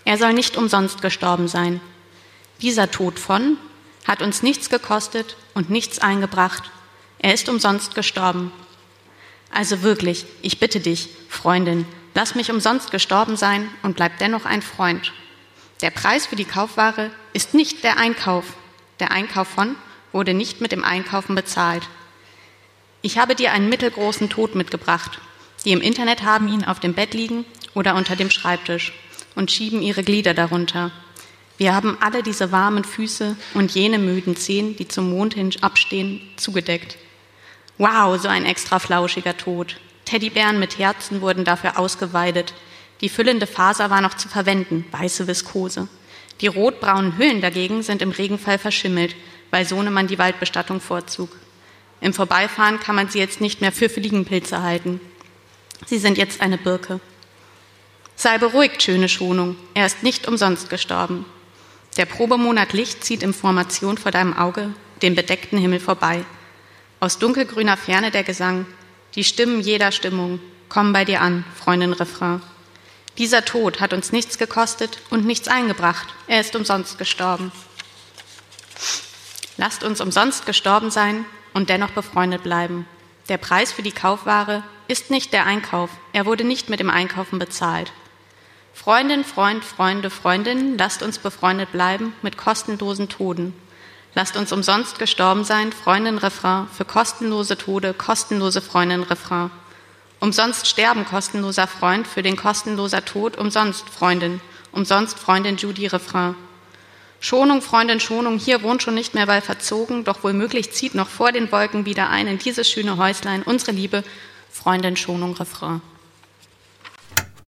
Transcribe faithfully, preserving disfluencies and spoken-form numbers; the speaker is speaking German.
er soll nicht umsonst gestorben sein. Dieser Tod von hat uns nichts gekostet und nichts eingebracht. Er ist umsonst gestorben. Also wirklich, ich bitte dich, Freundin, lass mich umsonst gestorben sein und bleib dennoch ein Freund. Der Preis für die Kaufware ist nicht der Einkauf. Der Einkauf von wurde nicht mit dem Einkaufen bezahlt. Ich habe dir einen mittelgroßen Tod mitgebracht. Die im Internet haben ihn auf dem Bett liegen oder unter dem Schreibtisch und schieben ihre Glieder darunter. Wir haben alle diese warmen Füße und jene müden Zehen, die zum Mond hin abstehen, zugedeckt. Wow, so ein extra flauschiger Tod. Teddybären mit Herzen wurden dafür ausgeweidet. Die füllende Faser war noch zu verwenden, weiße Viskose. Die rotbraunen Hüllen dagegen sind im Regenfall verschimmelt, weil Sohnemann die Waldbestattung vorzog. Im Vorbeifahren kann man sie jetzt nicht mehr für Fliegenpilze halten. Sie sind jetzt eine Birke. Sei beruhigt, schöne Schonung, er ist nicht umsonst gestorben. Der Probemonat Licht zieht in Formation vor deinem Auge den bedeckten Himmel vorbei. Aus dunkelgrüner Ferne der Gesang, die Stimmen jeder Stimmung kommen bei dir an, Freundin Refrain. Dieser Tod hat uns nichts gekostet und nichts eingebracht, er ist umsonst gestorben. Lasst uns umsonst gestorben sein und dennoch befreundet bleiben. Der Preis für die Kaufware ist nicht der Einkauf, er wurde nicht mit dem Einkaufen bezahlt. Freundin, Freund, Freunde, Freundin, lasst uns befreundet bleiben mit kostenlosen Toden. Lasst uns umsonst gestorben sein, Freundin, Refrain, für kostenlose Tode, kostenlose Freundin, Refrain. Umsonst sterben, kostenloser Freund, für den kostenloser Tod, umsonst, Freundin, umsonst, Freundin, Judy, Refrain. Schonung, Freundin, Schonung, hier wohnt schon nicht mehr weil verzogen, doch womöglich zieht noch vor den Wolken wieder ein in dieses schöne Häuslein unsere Liebe, Freundin, Schonung, Refrain.